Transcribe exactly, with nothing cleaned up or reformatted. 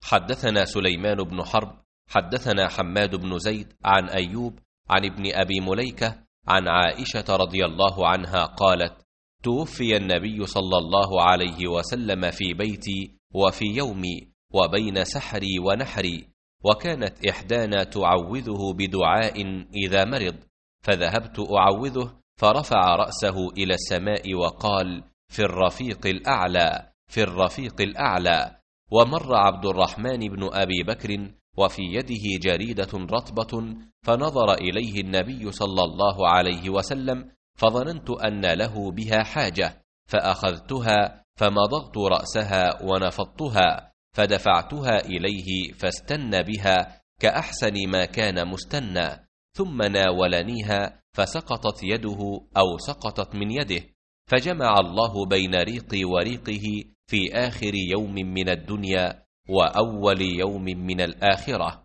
حدثنا سليمان بن حرب حدثنا حماد بن زيد عن أيوب عن ابن أبي مليكة عن عائشة رضي الله عنها قالت: توفي النبي صلى الله عليه وسلم في بيتي وفي يومي وبين سحري ونحري، وكانت إحدانا تعوذه بدعاء إذا مرض، فذهبت أعوذه فرفع رأسه إلى السماء وقال: في الرفيق الأعلى في الرفيق الأعلى. ومر عبد الرحمن بن أبي بكر وفي يده جريدة رطبة، فنظر إليه النبي صلى الله عليه وسلم، فظننت أن له بها حاجة، فأخذتها فمضغت رأسها ونفضتها، فدفعتها إليه فاستنى بها كأحسن ما كان مستنى، ثم ناولنيها فسقطت يده أو سقطت من يده، فجمع الله بين ريقي وريقه في آخر يوم من الدنيا وأول يوم من الآخرة.